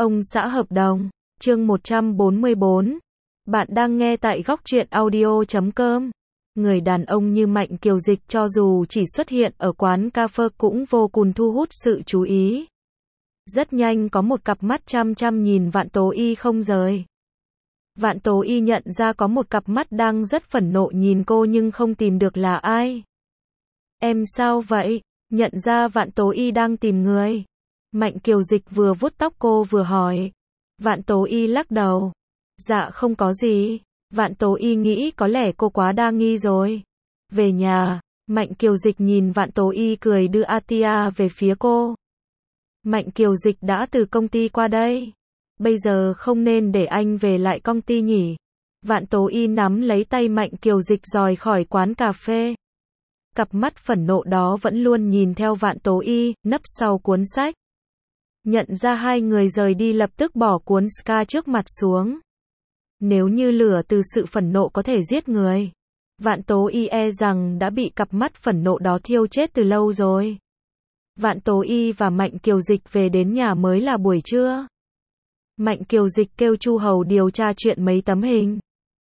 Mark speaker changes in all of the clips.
Speaker 1: Ông xã hợp đồng, chương 144. Bạn đang nghe tại góc truyện audio.com. Người đàn ông như Mạnh Kiều Dịch cho dù chỉ xuất hiện ở quán cà phê cũng vô cùng thu hút sự chú ý. Rất nhanh có một cặp mắt chăm chăm nhìn Vạn Tố Y không rời. Vạn Tố Y nhận ra có một cặp mắt đang rất phẫn nộ nhìn cô nhưng không tìm được là ai. Em sao vậy? Nhận ra Vạn Tố Y đang tìm người. Mạnh Kiều Dịch vừa vuốt tóc cô vừa hỏi. Vạn Tố Y lắc đầu. Dạ không có gì. Vạn Tố Y nghĩ có lẽ cô quá đa nghi rồi. Về nhà, Mạnh Kiều Dịch nhìn Vạn Tố Y cười đưa Atia về phía cô. Mạnh Kiều Dịch đã từ công ty qua đây. Bây giờ không nên để anh về lại công ty nhỉ? Vạn Tố Y nắm lấy tay Mạnh Kiều Dịch rời khỏi quán cà phê. Cặp mắt phẫn nộ đó vẫn luôn nhìn theo Vạn Tố Y, nấp sau cuốn sách. Nhận ra hai người rời đi lập tức bỏ cuốn ska trước mặt xuống. Nếu như lửa từ sự phẫn nộ có thể giết người, Vạn Tố Y e rằng đã bị cặp mắt phẫn nộ đó thiêu chết từ lâu rồi. Vạn Tố Y và Mạnh Kiều Dịch về đến nhà mới là buổi trưa. Mạnh Kiều Dịch kêu Chu Hầu điều tra chuyện mấy tấm hình.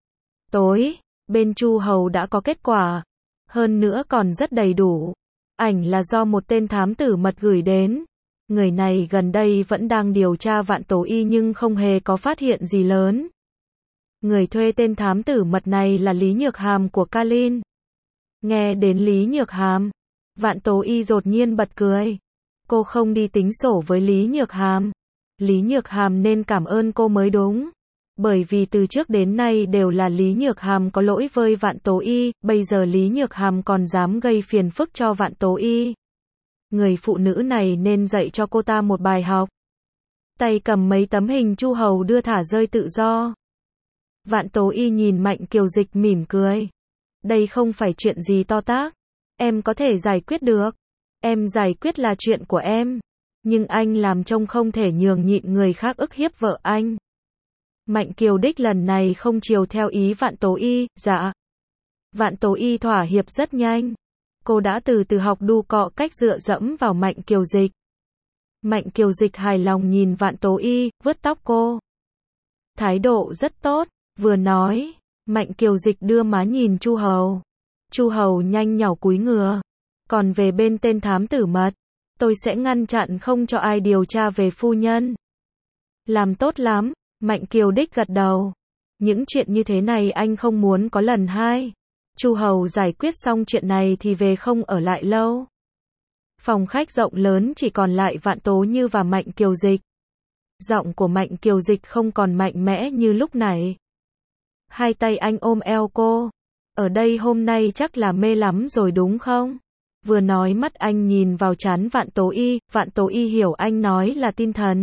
Speaker 1: Tối, bên Chu Hầu đã có kết quả. Hơn nữa còn rất đầy đủ. Ảnh là do một tên thám tử mật gửi đến. Người này gần đây vẫn đang điều tra Vạn Tố Y nhưng không hề có phát hiện gì lớn. Người thuê tên thám tử mật này là Lý Nhược Hàm của Kalin. Nghe đến Lý Nhược Hàm, Vạn Tố Y đột nhiên bật cười. Cô không đi tính sổ với Lý Nhược Hàm. Lý Nhược Hàm nên cảm ơn cô mới đúng. Bởi vì từ trước đến nay đều là Lý Nhược Hàm có lỗi với Vạn Tố Y, bây giờ Lý Nhược Hàm còn dám gây phiền phức cho Vạn Tố Y. Người phụ nữ này nên dạy cho cô ta một bài học. Tay cầm mấy tấm hình Chu Hầu đưa thả rơi tự do. Vạn Tố Y nhìn Mạnh Kiều Dịch mỉm cười. Đây không phải chuyện gì to tát. Em có thể giải quyết được. Em giải quyết là chuyện của em. Nhưng anh làm trông không thể nhường nhịn người khác ức hiếp vợ anh. Mạnh Kiều Đích lần này không chiều theo ý Vạn Tố Y, dạ. Vạn Tố Y thỏa hiệp rất nhanh. Cô đã từ học đu cọ cách dựa dẫm vào Mạnh Kiều Dịch. Mạnh Kiều Dịch hài lòng nhìn Vạn Tố Y, vuốt tóc cô. Thái độ rất tốt, vừa nói, Mạnh Kiều Dịch đưa má nhìn Chu Hầu. Chu Hầu nhanh nhỏ cúi ngửa. Còn về bên tên thám tử mật, tôi sẽ ngăn chặn không cho ai điều tra về phu nhân. Làm tốt lắm, Mạnh Kiều Đích gật đầu. Những chuyện như thế này anh không muốn có lần hai. Chu Hầu giải quyết xong chuyện này thì về không ở lại lâu. Phòng khách rộng lớn chỉ còn lại Vạn Tố Như và Mạnh Kiều Dịch. Giọng của Mạnh Kiều Dịch không còn mạnh mẽ như lúc nãy. Hai tay anh ôm eo cô. Ở đây hôm nay chắc là mê lắm rồi đúng không? Vừa nói mắt anh nhìn vào trán Vạn Tố Y hiểu anh nói là tinh thần.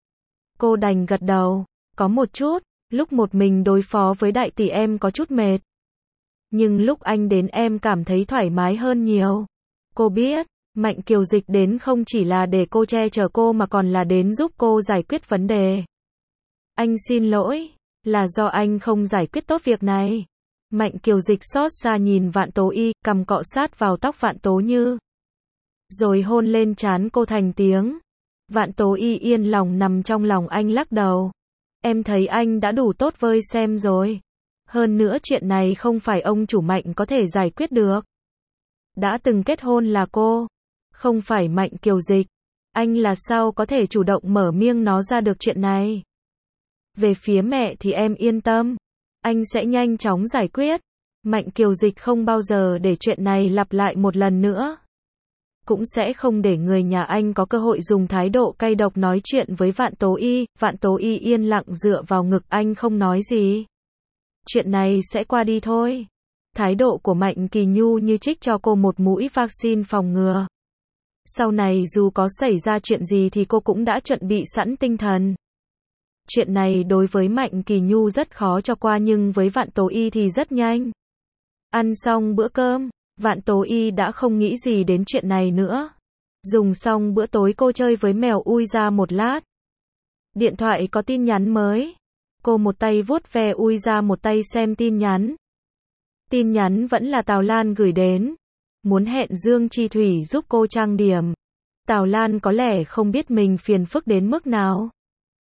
Speaker 1: Cô đành gật đầu. Có một chút, lúc một mình đối phó với đại tỷ em có chút mệt. Nhưng lúc anh đến em cảm thấy thoải mái hơn nhiều. Cô biết, Mạnh Kiều Dịch đến không chỉ là để cô che chở cô mà còn là đến giúp cô giải quyết vấn đề. Anh xin lỗi, là do anh không giải quyết tốt việc này. Mạnh Kiều Dịch xót xa nhìn Vạn Tố Y, cằm cọ sát vào tóc Vạn Tố Như. Rồi hôn lên trán cô thành tiếng. Vạn Tố Y yên lòng nằm trong lòng anh lắc đầu. Em thấy anh đã đủ tốt với xem rồi. Hơn nữa chuyện này không phải ông chủ Mạnh có thể giải quyết được. Đã từng kết hôn là cô, không phải Mạnh Kiều Dịch. Anh là sao có thể chủ động mở miệng nói ra được chuyện này. Về phía mẹ thì em yên tâm. Anh sẽ nhanh chóng giải quyết. Mạnh Kiều Dịch không bao giờ để chuyện này lặp lại một lần nữa. Cũng sẽ không để người nhà anh có cơ hội dùng thái độ cay độc nói chuyện với Vạn Tố Y. Vạn Tố Y yên lặng dựa vào ngực anh không nói gì. Chuyện này sẽ qua đi thôi. Thái độ của Mạnh Kỳ Nhu như trích cho cô một mũi vaccine phòng ngừa. Sau này dù có xảy ra chuyện gì thì cô cũng đã chuẩn bị sẵn tinh thần. Chuyện này đối với Mạnh Kỳ Nhu rất khó cho qua nhưng với Vạn Tố Y thì rất nhanh. Ăn xong bữa cơm, Vạn Tố Y đã không nghĩ gì đến chuyện này nữa. Dùng xong bữa tối cô chơi với mèo ui ra một lát. Điện thoại có tin nhắn mới. Cô một tay vuốt ve ui ra một tay xem tin nhắn. Tin nhắn vẫn là Tào Lan gửi đến. Muốn hẹn Dương Chi Thủy giúp cô trang điểm. Tào Lan có lẽ không biết mình phiền phức đến mức nào.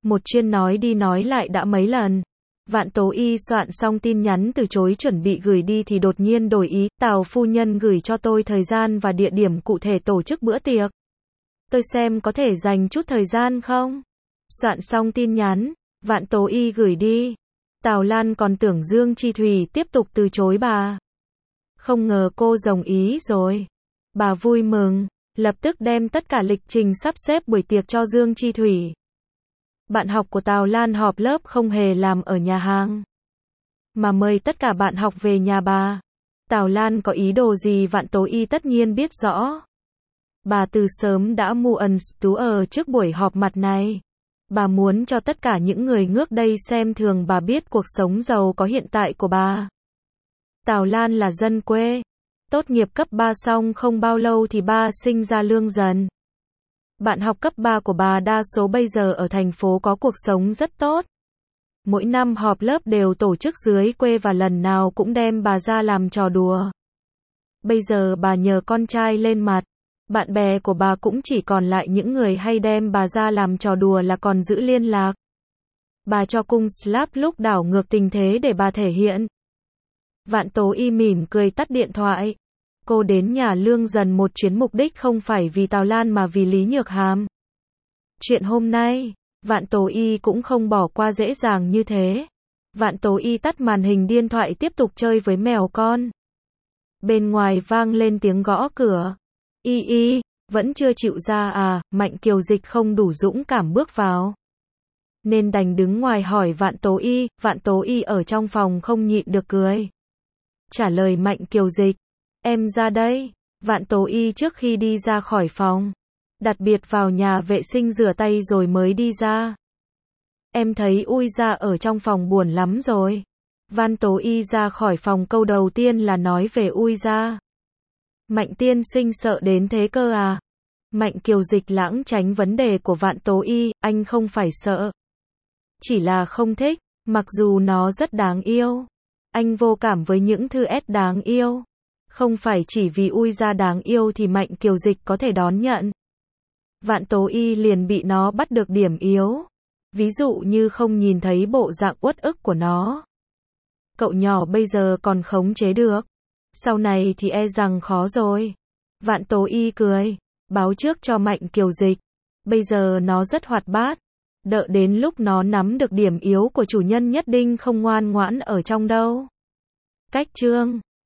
Speaker 1: Một chuyên nói đi nói lại đã mấy lần. Vạn Tố Y soạn xong tin nhắn từ chối chuẩn bị gửi đi thì đột nhiên đổi ý, Tào phu nhân gửi cho tôi thời gian và địa điểm cụ thể tổ chức bữa tiệc. Tôi xem có thể dành chút thời gian không? Soạn xong tin nhắn, Vạn Tố Y gửi đi. Tào Lan còn tưởng Dương Chi Thủy tiếp tục từ chối bà. Không ngờ cô đồng ý rồi. Bà vui mừng, lập tức đem tất cả lịch trình sắp xếp buổi tiệc cho Dương Chi Thủy. Bạn học của Tào Lan họp lớp không hề làm ở nhà hàng, mà mời tất cả bạn học về nhà bà. Tào Lan có ý đồ gì Vạn Tố Y tất nhiên biết rõ. Bà từ sớm đã mưu ẩn tú ở trước buổi họp mặt này. Bà muốn cho tất cả những người ngước đây xem thường bà biết cuộc sống giàu có hiện tại của bà. Tào Lan là dân quê. Tốt nghiệp cấp 3 xong không bao lâu thì ba sinh ra Lương Dần. Bạn học cấp 3 của bà đa số bây giờ ở thành phố có cuộc sống rất tốt. Mỗi năm họp lớp đều tổ chức dưới quê và lần nào cũng đem bà ra làm trò đùa. Bây giờ bà nhờ con trai lên mặt. Bạn bè của bà cũng chỉ còn lại những người hay đem bà ra làm trò đùa là còn giữ liên lạc. Bà cho cung slap lúc đảo ngược tình thế để bà thể hiện. Vạn Tố Y mỉm cười tắt điện thoại. Cô đến nhà Lương Dần một chuyến mục đích không phải vì Tào Lan mà vì Lý Nhược Hàm. Chuyện hôm nay, Vạn Tố Y cũng không bỏ qua dễ dàng như thế. Vạn Tố Y tắt màn hình điện thoại tiếp tục chơi với mèo con. Bên ngoài vang lên tiếng gõ cửa. Y, vẫn chưa chịu ra à? Mạnh Kiều Dịch không đủ dũng cảm bước vào, nên đành đứng ngoài hỏi Vạn Tố Y. Vạn Tố Y ở trong phòng không nhịn được cười. Trả lời Mạnh Kiều Dịch. Em ra đây. Vạn Tố Y trước khi đi ra khỏi phòng, đặc biệt vào nhà vệ sinh rửa tay rồi mới đi ra. Em thấy Ui ra ở trong phòng buồn lắm rồi. Vạn Tố Y ra khỏi phòng câu đầu tiên là nói về Ui ra. Mạnh tiên sinh sợ đến thế cơ à? Mạnh Kiều Dịch lãng tránh vấn đề của Vạn Tố Y, anh không phải sợ. Chỉ là không thích, mặc dù nó rất đáng yêu. Anh vô cảm với những thứ S đáng yêu. Không phải chỉ vì Ui ra đáng yêu thì Mạnh Kiều Dịch có thể đón nhận. Vạn Tố Y liền bị nó bắt được điểm yếu. Ví dụ như không nhìn thấy bộ dạng uất ức của nó. Cậu nhỏ bây giờ còn khống chế được. Sau này thì e rằng khó rồi. Vạn Tố Y cười. Báo trước cho Mạnh Kiều Dịch. Bây giờ nó rất hoạt bát. Đợi đến lúc nó nắm được điểm yếu của chủ nhân nhất định không ngoan ngoãn ở trong đâu. Cách chương